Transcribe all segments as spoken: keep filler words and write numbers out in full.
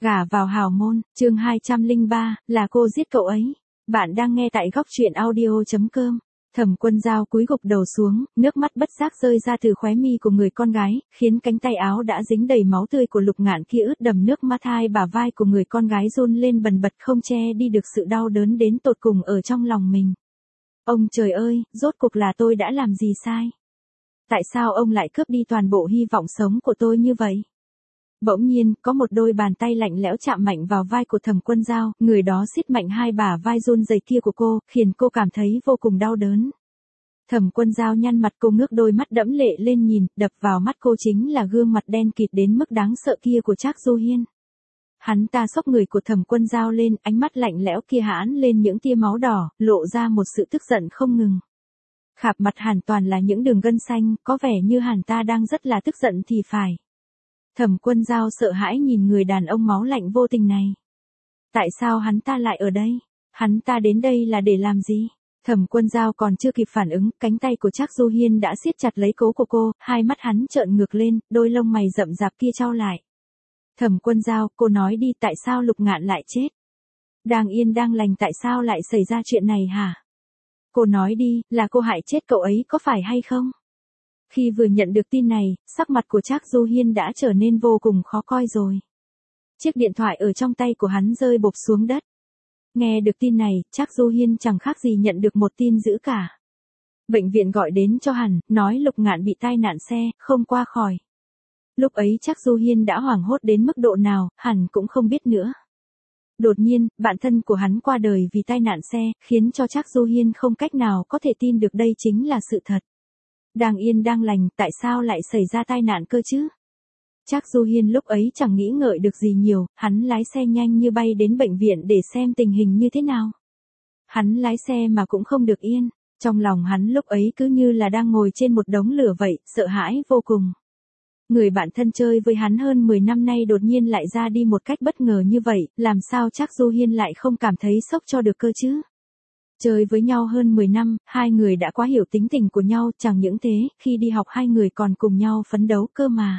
Gả vào hào môn, chương hai trăm lẻ ba, là cô giết cậu ấy. Bạn đang nghe tại góc truyện audio chấm com. Thẩm Quân Dao cúi gục đầu xuống, nước mắt bất giác rơi ra từ khóe mi của người con gái, khiến cánh tay áo đã dính đầy máu tươi của Lục Ngạn kia ướt đầm nước mắt. Hai bả vai của người con gái run lên bần bật, không che đi được sự đau đớn đến tột cùng ở trong lòng mình. Ông trời ơi, rốt cuộc là tôi đã làm gì sai? Tại sao ông lại cướp đi toàn bộ hy vọng sống của tôi như vậy? Bỗng nhiên, có một đôi bàn tay lạnh lẽo chạm mạnh vào vai của Thẩm Quân Dao, người đó siết mạnh hai bả vai run rẩy kia của cô, khiến cô cảm thấy vô cùng đau đớn. Thẩm Quân Dao nhăn mặt, cô ngước đôi mắt đẫm lệ lên nhìn, đập vào mắt cô chính là gương mặt đen kịt đến mức đáng sợ kia của Trác Du Hiên. Hắn ta xốc người của Thẩm Quân Dao lên, ánh mắt lạnh lẽo kia hãn lên những tia máu đỏ, lộ ra một sự tức giận không ngừng. Khắp mặt Hàn toàn là những đường gân xanh, có vẻ như Hàn ta đang rất là tức giận thì phải. Thẩm Quân Dao sợ hãi nhìn người đàn ông máu lạnh vô tình này. Tại sao hắn ta lại ở đây? Hắn ta đến đây là để làm gì? Thẩm Quân Dao còn chưa kịp phản ứng, cánh tay của Trác Du Hiên đã siết chặt lấy cố của cô, hai mắt hắn trợn ngược lên, đôi lông mày rậm rạp kia chau lại. Thẩm Quân Dao, cô nói đi, tại sao Lục Ngạn lại chết? Đang yên đang lành tại sao lại xảy ra chuyện này hả? Cô nói đi, là cô hại chết cậu ấy có phải hay không? Khi vừa nhận được tin này, sắc mặt của Trác Du Hiên đã trở nên vô cùng khó coi rồi. Chiếc điện thoại ở trong tay của hắn rơi bộp xuống đất. Nghe được tin này, Trác Du Hiên chẳng khác gì nhận được một tin dữ cả. Bệnh viện gọi đến cho hắn, nói Lục Ngạn bị tai nạn xe, không qua khỏi. Lúc ấy Trác Du Hiên đã hoảng hốt đến mức độ nào, hắn cũng không biết nữa. Đột nhiên, bạn thân của hắn qua đời vì tai nạn xe, khiến cho Trác Du Hiên không cách nào có thể tin được đây chính là sự thật. Đang yên đang lành, tại sao lại xảy ra tai nạn cơ chứ? Trác Du Hiên lúc ấy chẳng nghĩ ngợi được gì nhiều, hắn lái xe nhanh như bay đến bệnh viện để xem tình hình như thế nào. Hắn lái xe mà cũng không được yên, trong lòng hắn lúc ấy cứ như là đang ngồi trên một đống lửa vậy, sợ hãi vô cùng. Người bạn thân chơi với hắn hơn mười năm nay đột nhiên lại ra đi một cách bất ngờ như vậy, làm sao Trác Du Hiên lại không cảm thấy sốc cho được cơ chứ? Chơi với nhau hơn mười năm, hai người đã quá hiểu tính tình của nhau, chẳng những thế, khi đi học hai người còn cùng nhau phấn đấu cơ mà.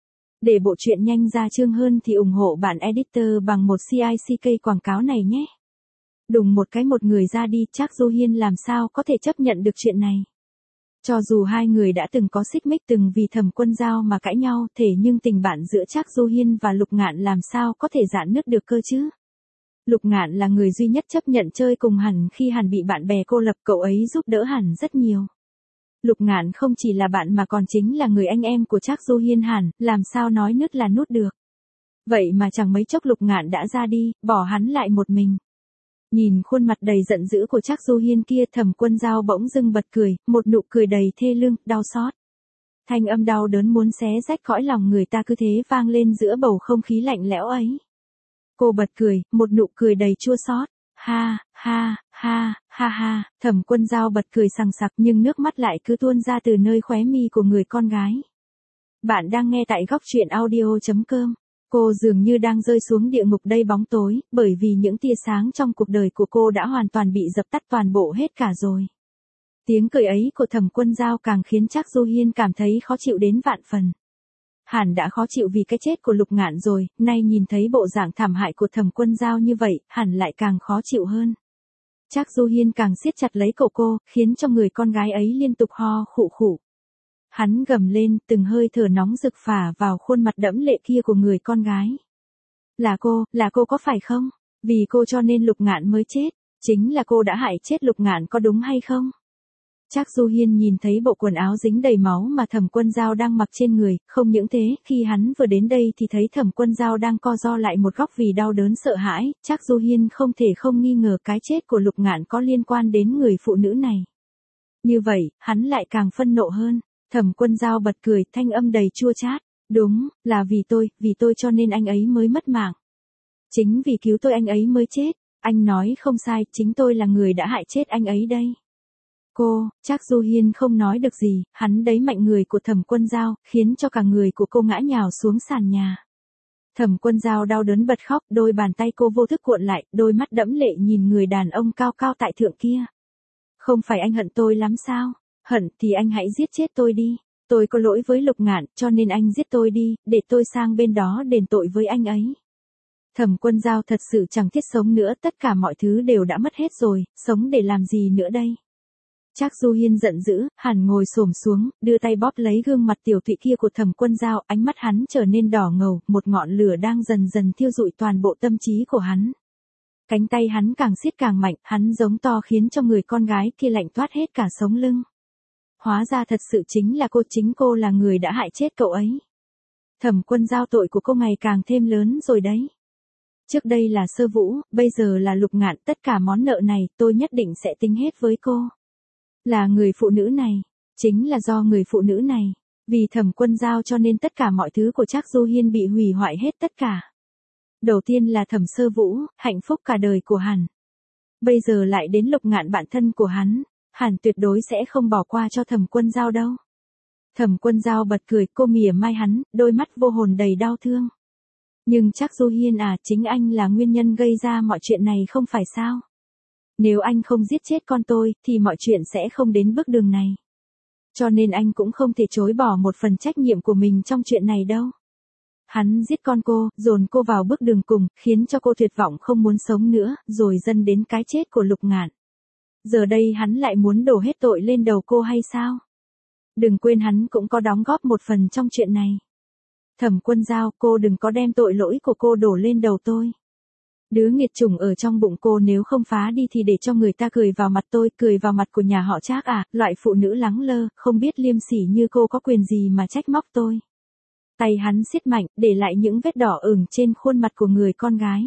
Để bộ truyện nhanh ra chương hơn thì ủng hộ bạn editor bằng một xê i xê ca quảng cáo này nhé. Đùng một cái một người ra đi, Trác Du Hiên làm sao có thể chấp nhận được chuyện này. Cho dù hai người đã từng có xích mích, từng vì Thẩm Quân Dao mà cãi nhau, thế nhưng tình bạn giữa Trác Du Hiên và Lục Ngạn làm sao có thể rạn nứt được cơ chứ? Lục Ngạn là người duy nhất chấp nhận chơi cùng hắn khi hắn bị bạn bè cô lập, cậu ấy giúp đỡ hắn rất nhiều. Lục Ngạn không chỉ là bạn mà còn chính là người anh em của Trác Du Hiên hắn, làm sao nói nứt là nút được. Vậy mà chẳng mấy chốc Lục Ngạn đã ra đi, bỏ hắn lại một mình. Nhìn khuôn mặt đầy giận dữ của Trác Du Hiên kia, Thẩm Quân Dao bỗng dưng bật cười, một nụ cười đầy thê lương, đau xót. Thanh âm đau đớn muốn xé rách cõi lòng người ta cứ thế vang lên giữa bầu không khí lạnh lẽo ấy. Cô bật cười, một nụ cười đầy chua xót. Ha, ha, ha, ha ha, Thẩm Quân Dao bật cười sằng sặc nhưng nước mắt lại cứ tuôn ra từ nơi khóe mi của người con gái. Bạn đang nghe tại góc truyện audio chấm com. Cô dường như đang rơi xuống địa ngục đầy bóng tối, bởi vì những tia sáng trong cuộc đời của cô đã hoàn toàn bị dập tắt toàn bộ hết cả rồi. Tiếng cười ấy của Thẩm Quân Dao càng khiến Trác Du Hiên cảm thấy khó chịu đến vạn phần. Hắn đã khó chịu vì cái chết của Lục Ngạn rồi, nay nhìn thấy bộ dạng thảm hại của Thẩm Quân Dao như vậy, hắn lại càng khó chịu hơn. Trác Du Hiên càng siết chặt lấy cổ cô, khiến cho người con gái ấy liên tục ho khụ khụ. Hắn gầm lên, từng hơi thở nóng rực phả vào khuôn mặt đẫm lệ kia của người con gái. Là cô, là cô có phải không? Vì cô cho nên Lục Ngạn mới chết, chính là cô đã hại chết Lục Ngạn có đúng hay không? Trác Du Hiên nhìn thấy bộ quần áo dính đầy máu mà Thẩm Quân Dao đang mặc trên người, không những thế, khi hắn vừa đến đây thì thấy Thẩm Quân Dao đang co ro lại một góc vì đau đớn sợ hãi, Trác Du Hiên không thể không nghi ngờ cái chết của Lục Ngạn có liên quan đến người phụ nữ này. Như vậy, hắn lại càng phân nộ hơn. Thẩm Quân Dao bật cười, thanh âm đầy chua chát. Đúng, là vì tôi, vì tôi cho nên anh ấy mới mất mạng. Chính vì cứu tôi anh ấy mới chết, anh nói không sai, chính tôi là người đã hại chết anh ấy đây. Cô, Trác Du Hiên không nói được gì, hắn đẩy mạnh người của Thẩm Quân Dao, khiến cho cả người của cô ngã nhào xuống sàn nhà. Thẩm Quân Dao đau đớn bật khóc, đôi bàn tay cô vô thức cuộn lại, đôi mắt đẫm lệ nhìn người đàn ông cao cao tại thượng kia. Không phải anh hận tôi lắm sao? Hận thì anh hãy giết chết tôi đi. Tôi có lỗi với Lục Ngạn, cho nên anh giết tôi đi, để tôi sang bên đó đền tội với anh ấy. Thẩm Quân Giao thật sự chẳng thiết sống nữa, tất cả mọi thứ đều đã mất hết rồi, sống để làm gì nữa đây? Trác Du Hiên giận dữ, hẳn ngồi xổm xuống, đưa tay bóp lấy gương mặt tiểu tụy kia của Thẩm Quân Giao, ánh mắt hắn trở nên đỏ ngầu, một ngọn lửa đang dần dần thiêu rụi toàn bộ tâm trí của hắn. Cánh tay hắn càng siết càng mạnh, hắn giống to khiến cho người con gái kia lạnh toát hết cả sống lưng. Hóa ra thật sự chính là cô, chính cô là người đã hại chết cậu ấy. Thẩm Quân Giao, tội của cô ngày càng thêm lớn rồi đấy. Trước đây là Sơ Vũ, bây giờ là Lục Ngạn, tất cả món nợ này tôi nhất định sẽ tính hết với cô. Là người phụ nữ này, chính là do người phụ nữ này, vì Thẩm Quân Giao cho nên tất cả mọi thứ của Trác Du Hiên bị hủy hoại hết tất cả. Đầu tiên là Thẩm Sơ Vũ, hạnh phúc cả đời của hắn. Bây giờ lại đến Lục Ngạn, bạn thân của hắn, hắn tuyệt đối sẽ không bỏ qua cho Thẩm Quân Giao đâu. Thẩm Quân Giao bật cười, cô mỉa mai hắn, đôi mắt vô hồn đầy đau thương. Nhưng Trác Du Hiên à, chính anh là nguyên nhân gây ra mọi chuyện này không phải sao? Nếu anh không giết chết con tôi, thì mọi chuyện sẽ không đến bước đường này. Cho nên anh cũng không thể chối bỏ một phần trách nhiệm của mình trong chuyện này đâu. Hắn giết con cô, dồn cô vào bước đường cùng, khiến cho cô tuyệt vọng không muốn sống nữa, rồi dẫn đến cái chết của Lục Ngạn. Giờ đây hắn lại muốn đổ hết tội lên đầu cô hay sao? Đừng quên hắn cũng có đóng góp một phần trong chuyện này. Thẩm Quân Giao, cô đừng có đem tội lỗi của cô đổ lên đầu tôi. Đứa nghiệt chủng ở trong bụng cô nếu không phá đi thì để cho người ta cười vào mặt tôi, cười vào mặt của nhà họ Trác à, loại phụ nữ lắng lơ, không biết liêm sỉ như cô có quyền gì mà trách móc tôi. Tay hắn siết mạnh, để lại những vết đỏ ửng trên khuôn mặt của người con gái.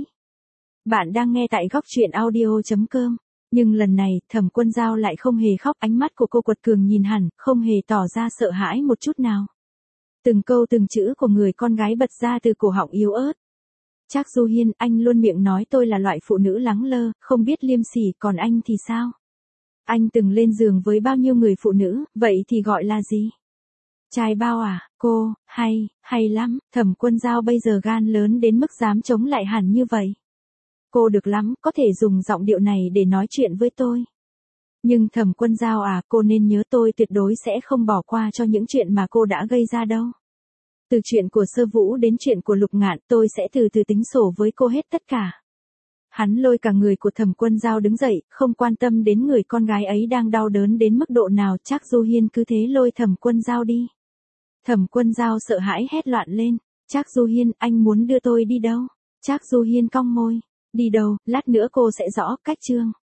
Bạn đang nghe tại góc truyện audio chấm com. Nhưng lần này, Thẩm Quân Giao lại không hề khóc, ánh mắt của cô quật cường nhìn hẳn, không hề tỏ ra sợ hãi một chút nào. Từng câu từng chữ của người con gái bật ra từ cổ họng yếu ớt. Trác Du Hiên, anh luôn miệng nói tôi là loại phụ nữ lắng lơ, không biết liêm sỉ, còn anh thì sao? Anh từng lên giường với bao nhiêu người phụ nữ, vậy thì gọi là gì? Trai bao à, cô, hay, hay lắm, Thẩm Quân Giao bây giờ gan lớn đến mức dám chống lại hẳn như vậy. Cô được lắm, có thể dùng giọng điệu này để nói chuyện với tôi. Nhưng Thẩm Quân Giao à, cô nên nhớ tôi tuyệt đối sẽ không bỏ qua cho những chuyện mà cô đã gây ra đâu. Từ chuyện của Sơ Vũ đến chuyện của Lục Ngạn, tôi sẽ từ từ tính sổ với cô hết tất cả. Hắn lôi cả người của Thẩm Quân Giao đứng dậy, không quan tâm đến người con gái ấy đang đau đớn đến mức độ nào. Trác Du Hiên cứ thế lôi Thẩm Quân Giao đi. Thẩm Quân Giao sợ hãi hét loạn lên. Trác Du Hiên, anh muốn đưa tôi đi đâu? Trác Du Hiên cong môi. Đi đâu, lát nữa cô sẽ rõ, cách chương.